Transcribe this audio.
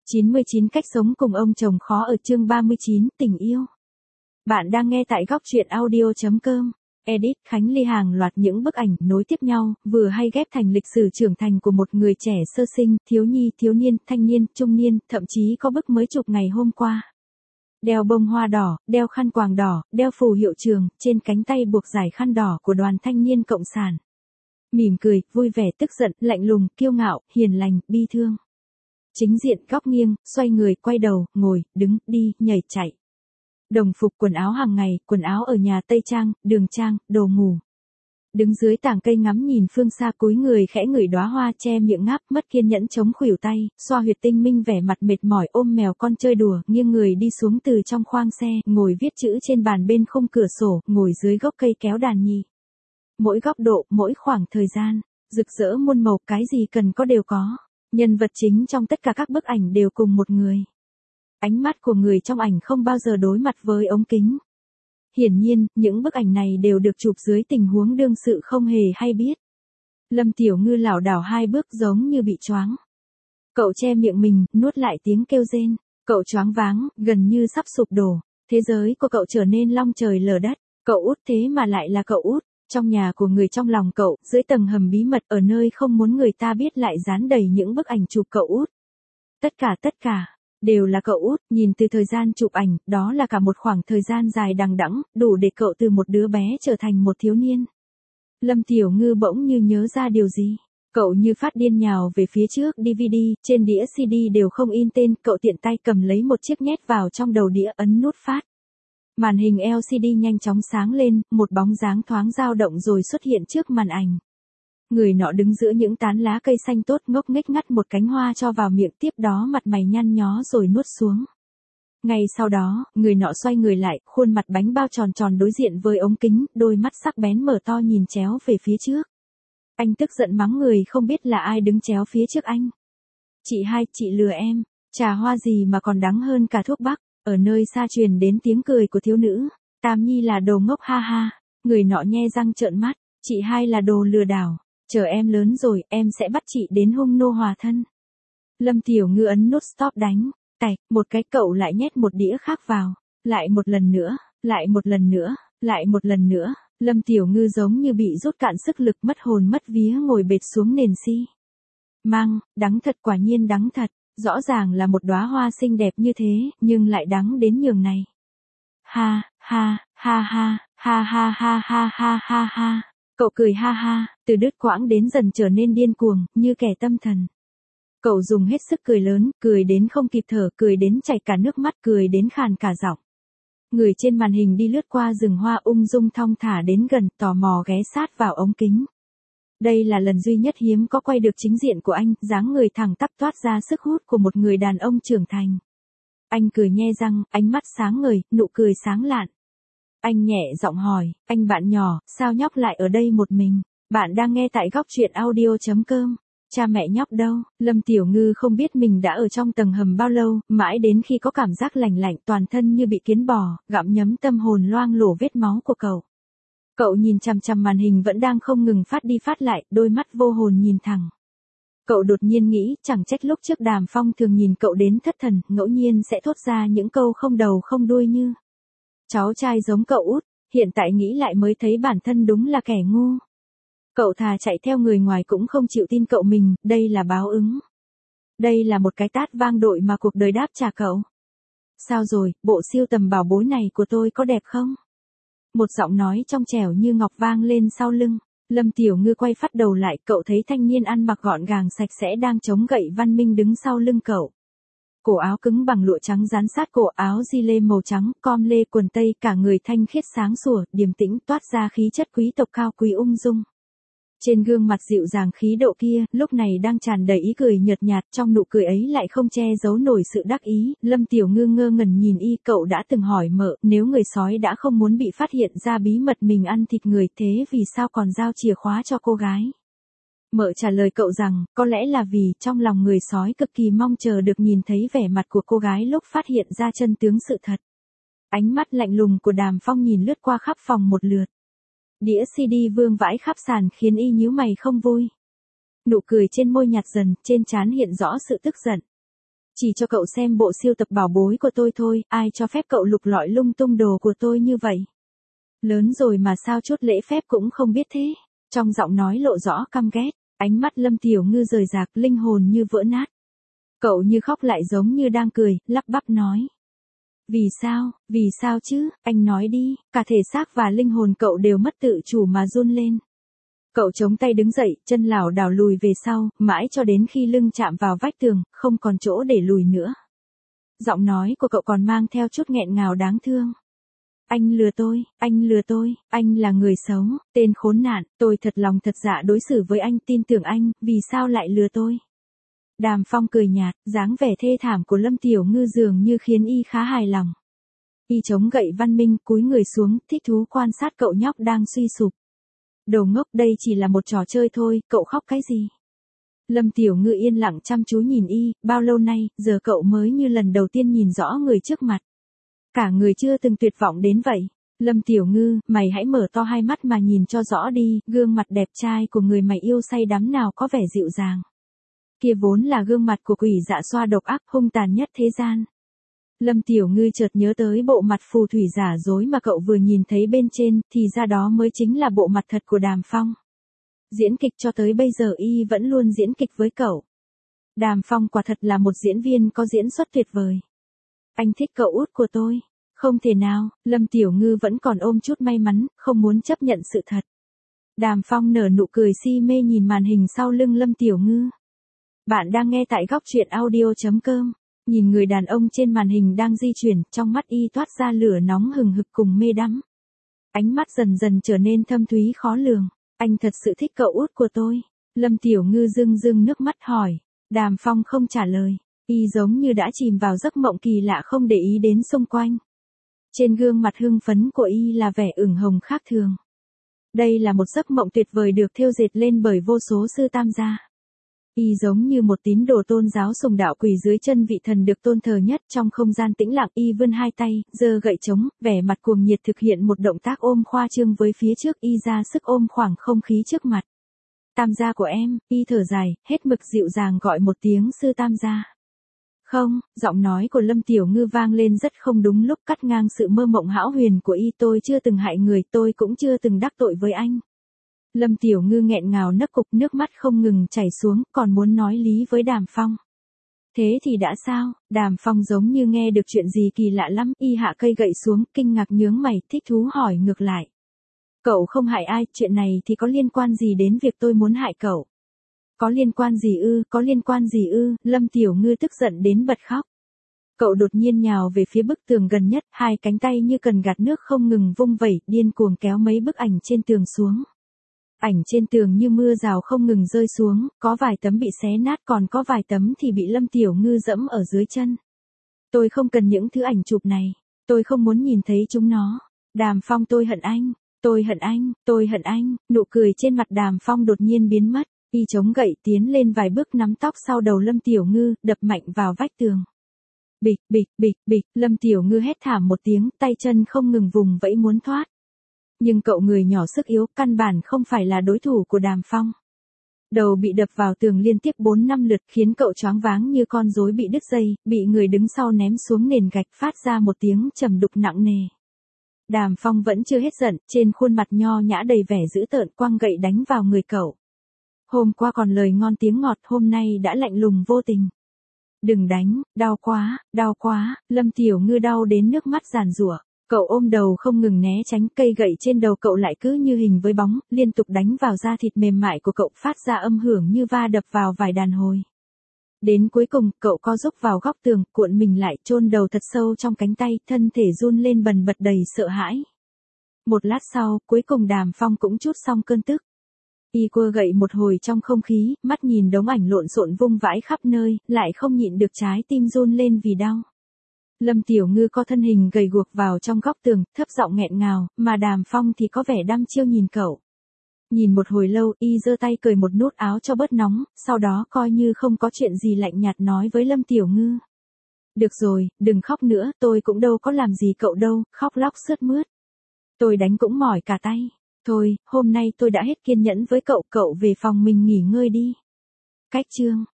99 cách sống cùng ông chồng khó ở chương 39, tình yêu. Bạn đang nghe tại góc truyện audio.com. Edit Khánh Ly hàng loạt những bức ảnh nối tiếp nhau, vừa hay ghép thành lịch sử trưởng thành của một người trẻ sơ sinh, thiếu nhi, thiếu niên, thanh niên, trung niên, thậm chí có bức mới chụp ngày hôm qua. Đeo bông hoa đỏ, đeo khăn quàng đỏ, đeo phù hiệu trường, trên cánh tay buộc dải khăn đỏ của đoàn thanh niên cộng sản. Mỉm cười, vui vẻ, tức giận, lạnh lùng, kiêu ngạo, hiền lành, bi thương. Chính diện, góc nghiêng, xoay người, quay đầu, ngồi, đứng, đi, nhảy, chạy. Đồng phục, quần áo hàng ngày, quần áo ở nhà tây trang, đường trang, đồ ngủ. Đứng dưới tảng cây ngắm nhìn phương xa, cúi người khẽ ngửi đóa hoa, che miệng ngáp, mất kiên nhẫn chống khuỷu tay, xoa huyệt tinh minh, vẻ mặt mệt mỏi, ôm mèo con chơi đùa, nghiêng người đi xuống từ trong khoang xe, ngồi viết chữ trên bàn bên khung cửa sổ, ngồi dưới gốc cây kéo đàn nhị. Mỗi góc độ, mỗi khoảng thời gian, rực rỡ muôn màu, cái gì cần có đều có. Nhân vật chính trong tất cả các bức ảnh đều cùng một người. Ánh mắt của người trong ảnh không bao giờ đối mặt với ống kính. Hiển nhiên, những bức ảnh này đều được chụp dưới tình huống đương sự không hề hay biết. Lâm Tiểu Ngư lảo đảo hai bước giống như bị choáng. Cậu che miệng mình, nuốt lại tiếng kêu rên. Cậu choáng váng, gần như sắp sụp đổ. Thế giới của cậu trở nên long trời lở đất. Cậu út thế mà lại là cậu út. Trong nhà của người trong lòng cậu, dưới tầng hầm bí mật ở nơi không muốn người ta biết lại dán đầy những bức ảnh chụp cậu út. Tất cả, đều là cậu út, nhìn từ thời gian chụp ảnh, đó là cả một khoảng thời gian dài đằng đẵng, đủ để cậu từ một đứa bé trở thành một thiếu niên. Lâm Tiểu Ngư bỗng như nhớ ra điều gì. Cậu như phát điên nhào về phía trước DVD, trên đĩa CD đều không in tên, cậu tiện tay cầm lấy một chiếc nhét vào trong đầu đĩa, ấn nút phát. Màn hình LCD nhanh chóng sáng lên, một bóng dáng thoáng dao động rồi xuất hiện trước màn ảnh. Người nọ đứng giữa những tán lá cây xanh tốt, ngốc nghếch ngắt một cánh hoa cho vào miệng, tiếp đó mặt mày nhăn nhó rồi nuốt xuống. Ngay sau đó, người nọ xoay người lại, khuôn mặt bánh bao tròn tròn đối diện với ống kính, đôi mắt sắc bén mở to nhìn chéo về phía trước. Anh tức giận mắng người không biết là ai đứng chéo phía trước anh. Chị hai, chị lừa em, trà hoa gì mà còn đắng hơn cả thuốc bắc. Ở nơi xa truyền đến tiếng cười của thiếu nữ. Tam Nhi là đồ ngốc, ha ha. Người nọ nhe răng trợn mắt. Chị hai là đồ lừa đảo. Chờ em lớn rồi, em sẽ bắt chị đến hung nô hòa thân. Lâm Tiểu Ngư ấn nút stop đánh. Tạch, một cái, cậu lại nhét một đĩa khác vào. Lại một lần nữa, lại một lần nữa, lại một lần nữa. Lâm Tiểu Ngư giống như bị rút cạn sức lực, mất hồn mất vía ngồi bệt xuống nền mang, đắng thật, quả nhiên đắng thật. Rõ ràng là một đóa hoa xinh đẹp như thế, nhưng lại đắng đến nhường này. Ha, ha, ha ha, ha ha ha ha ha ha ha. Cậu cười ha ha, từ đứt quãng đến dần trở nên điên cuồng, như kẻ tâm thần. Cậu dùng hết sức cười lớn, cười đến không kịp thở, cười đến chảy cả nước mắt, cười đến khàn cả giọng. Người trên màn hình đi lướt qua rừng hoa ung dung thong thả đến gần, tò mò ghé sát vào ống kính. Đây là lần duy nhất hiếm có quay được chính diện của anh, dáng người thẳng tắp toát ra sức hút của một người đàn ông trưởng thành. Anh cười nhe răng, ánh mắt sáng ngời, nụ cười sáng lạn. Anh nhẹ giọng hỏi, anh bạn nhỏ, sao nhóc lại ở đây một mình? Bạn đang nghe tại góc truyện audio.com. Cha mẹ nhóc đâu? Lâm Tiểu Ngư không biết mình đã ở trong tầng hầm bao lâu, mãi đến khi có cảm giác lạnh lạnh toàn thân như bị kiến bò, gặm nhấm tâm hồn loang lổ vết máu của cậu. Cậu nhìn chằm chằm màn hình vẫn đang không ngừng phát đi phát lại, đôi mắt vô hồn nhìn thẳng. Cậu đột nhiên nghĩ, chẳng trách lúc trước Đàm Phong thường nhìn cậu đến thất thần, ngẫu nhiên sẽ thốt ra những câu không đầu không đuôi như cháu trai giống cậu út, hiện tại nghĩ lại mới thấy bản thân đúng là kẻ ngu. Cậu thà chạy theo người ngoài cũng không chịu tin cậu mình, đây là báo ứng. Đây là một cái tát vang dội mà cuộc đời đáp trả cậu. Sao rồi, bộ sưu tầm bảo bối này của tôi có đẹp không? Một giọng nói trong trẻo như ngọc vang lên sau lưng. Lâm Tiểu Ngư quay phát đầu lại, cậu thấy thanh niên ăn mặc gọn gàng sạch sẽ đang chống gậy văn minh đứng sau lưng cậu. Cổ áo cứng bằng lụa trắng dán sát cổ, áo gi lê màu trắng, com lê quần tây, cả người thanh khiết sáng sủa, điềm tĩnh, toát ra khí chất quý tộc cao quý ung dung. Trên gương mặt dịu dàng khí độ kia, lúc này đang tràn đầy ý cười nhợt nhạt, trong nụ cười ấy lại không che giấu nổi sự đắc ý. Lâm Tiểu Ngư ngơ ngẩn nhìn y, cậu đã từng hỏi mợ, nếu người sói đã không muốn bị phát hiện ra bí mật mình ăn thịt người, thế vì sao còn giao chìa khóa cho cô gái? Mợ trả lời cậu rằng, có lẽ là vì, trong lòng người sói cực kỳ mong chờ được nhìn thấy vẻ mặt của cô gái lúc phát hiện ra chân tướng sự thật. Ánh mắt lạnh lùng của Đàm Phong nhìn lướt qua khắp phòng một lượt. Đĩa CD vương vãi khắp sàn khiến y nhíu mày không vui. Nụ cười trên môi nhạt dần, trên trán hiện rõ sự tức giận. Chỉ cho cậu xem bộ sưu tập bảo bối của tôi thôi, ai cho phép cậu lục lọi lung tung đồ của tôi như vậy. Lớn rồi mà sao chút lễ phép cũng không biết thế. Trong giọng nói lộ rõ căm ghét, ánh mắt Lâm Tiểu Ngư rời rạc, linh hồn như vỡ nát. Cậu như khóc lại giống như đang cười, lắp bắp nói. Vì sao chứ, anh nói đi, cả thể xác và linh hồn cậu đều mất tự chủ mà run lên. Cậu chống tay đứng dậy, chân lảo đảo lùi về sau, mãi cho đến khi lưng chạm vào vách tường, không còn chỗ để lùi nữa. Giọng nói của cậu còn mang theo chút nghẹn ngào đáng thương. Anh lừa tôi, anh là người xấu, tên khốn nạn, tôi thật lòng thật dạ đối xử với anh, tin tưởng anh, vì sao lại lừa tôi? Đàm Phong cười nhạt, dáng vẻ thê thảm của Lâm Tiểu Ngư dường như khiến y khá hài lòng. Y chống gậy văn minh, cúi người xuống, thích thú quan sát cậu nhóc đang suy sụp. Đồ ngốc, đây chỉ là một trò chơi thôi, cậu khóc cái gì? Lâm Tiểu Ngư yên lặng chăm chú nhìn y, bao lâu nay, giờ cậu mới như lần đầu tiên nhìn rõ người trước mặt. Cả người chưa từng tuyệt vọng đến vậy. Lâm Tiểu Ngư, mày hãy mở to hai mắt mà nhìn cho rõ đi, gương mặt đẹp trai của người mày yêu say đắm nào có vẻ dịu dàng. Kia vốn là gương mặt của quỷ dạ xoa độc ác hung tàn nhất thế gian. Lâm Tiểu Ngư chợt nhớ tới bộ mặt phù thủy giả dối mà cậu vừa nhìn thấy bên trên, thì ra đó mới chính là bộ mặt thật của Đàm Phong. Diễn kịch cho tới bây giờ y vẫn luôn diễn kịch với cậu. Đàm Phong quả thật là một diễn viên có diễn xuất tuyệt vời. Anh thích cậu út của tôi. Không thể nào, Lâm Tiểu Ngư vẫn còn ôm chút may mắn, không muốn chấp nhận sự thật. Đàm Phong nở nụ cười si mê nhìn màn hình sau lưng Lâm Tiểu Ngư. Bạn đang nghe tại góc truyện audio.com. Nhìn người đàn ông trên màn hình đang di chuyển, trong mắt y toát ra lửa nóng hừng hực cùng mê đắm. Ánh mắt dần dần trở nên thâm thúy khó lường. Anh thật sự thích cậu út của tôi. Lâm Tiểu Ngư rưng rưng nước mắt hỏi. Đàm Phong không trả lời. Y giống như đã chìm vào giấc mộng kỳ lạ không để ý đến xung quanh. Trên gương mặt hưng phấn của y là vẻ ửng hồng khác thường. Đây là một giấc mộng tuyệt vời được thêu dệt lên bởi vô số sư tam gia. Y giống như một tín đồ tôn giáo sùng đạo quỳ dưới chân vị thần được tôn thờ nhất. Trong không gian tĩnh lặng, y vươn hai tay, giơ gậy trống, vẻ mặt cuồng nhiệt thực hiện một động tác ôm khoa trương với phía trước, y ra sức ôm khoảng không khí trước mặt. Tam gia của em, y thở dài, hết mực dịu dàng gọi một tiếng sư tam gia. Không, giọng nói của Lâm Tiểu Ngư vang lên rất không đúng lúc, cắt ngang sự mơ mộng hão huyền của y. Tôi chưa từng hại người, tôi cũng chưa từng đắc tội với anh. Lâm Tiểu Ngư nghẹn ngào nấc cục, nước mắt không ngừng chảy xuống, còn muốn nói lý với Đàm Phong. Thế thì đã sao? Đàm Phong giống như nghe được chuyện gì kỳ lạ lắm, y hạ cây gậy xuống, kinh ngạc nhướng mày, thích thú hỏi ngược lại. Cậu không hại ai, chuyện này thì có liên quan gì đến việc tôi muốn hại cậu? Có liên quan gì ư, Lâm Tiểu Ngư tức giận đến bật khóc. Cậu đột nhiên nhào về phía bức tường gần nhất, hai cánh tay như cần gạt nước không ngừng vung vẩy, điên cuồng kéo mấy bức ảnh trên tường xuống. Ảnh trên tường như mưa rào không ngừng rơi xuống, có vài tấm bị xé nát, còn có vài tấm thì bị Lâm Tiểu Ngư dẫm ở dưới chân. Tôi không cần những thứ ảnh chụp này, tôi không muốn nhìn thấy chúng nó. Đàm Phong, tôi hận anh, nụ cười trên mặt Đàm Phong đột nhiên biến mất. Y chống gậy tiến lên vài bước nắm tóc sau đầu Lâm Tiểu Ngư, đập mạnh vào vách tường. Bịch, bịch, bịch, bịch, Lâm Tiểu Ngư hét thảm một tiếng, tay chân không ngừng vùng vẫy muốn thoát. Nhưng cậu người nhỏ sức yếu, căn bản không phải là đối thủ của Đàm Phong. Đầu bị đập vào tường liên tiếp 4-5 lượt khiến cậu choáng váng như con rối bị đứt dây, bị người đứng sau ném xuống nền gạch, phát ra một tiếng trầm đục nặng nề. Đàm Phong vẫn chưa hết giận, trên khuôn mặt nho nhã đầy vẻ dữ tợn, quăng gậy đánh vào người cậu. Hôm qua còn lời ngon tiếng ngọt, hôm nay đã lạnh lùng vô tình. Đừng đánh, đau quá, Lâm Tiểu Ngư đau đến nước mắt giàn giụa. Cậu ôm đầu không ngừng né tránh, cây gậy trên đầu cậu lại cứ như hình với bóng, liên tục đánh vào da thịt mềm mại của cậu, phát ra âm hưởng như va đập vào vài đàn hồi. Đến cuối cùng, cậu co rúc vào góc tường, cuộn mình lại, chôn đầu thật sâu trong cánh tay, thân thể run lên bần bật đầy sợ hãi. Một lát sau, cuối cùng Đàm Phong cũng trút xong cơn tức. Y cua gậy một hồi trong không khí, mắt nhìn đống ảnh lộn xộn vung vãi khắp nơi, lại không nhịn được trái tim run lên vì đau. Lâm Tiểu Ngư co thân hình gầy guộc vào trong góc tường, thấp giọng nghẹn ngào, mà Đàm Phong thì có vẻ đăm chiêu nhìn cậu. Nhìn một hồi lâu, y giơ tay cởi một nút áo cho bớt nóng, sau đó coi như không có chuyện gì lạnh nhạt nói với Lâm Tiểu Ngư. Được rồi, đừng khóc nữa, tôi cũng đâu có làm gì cậu đâu, khóc lóc sướt mướt. Tôi đánh cũng mỏi cả tay. Thôi, hôm nay tôi đã hết kiên nhẫn với cậu, cậu về phòng mình nghỉ ngơi đi. Cách chương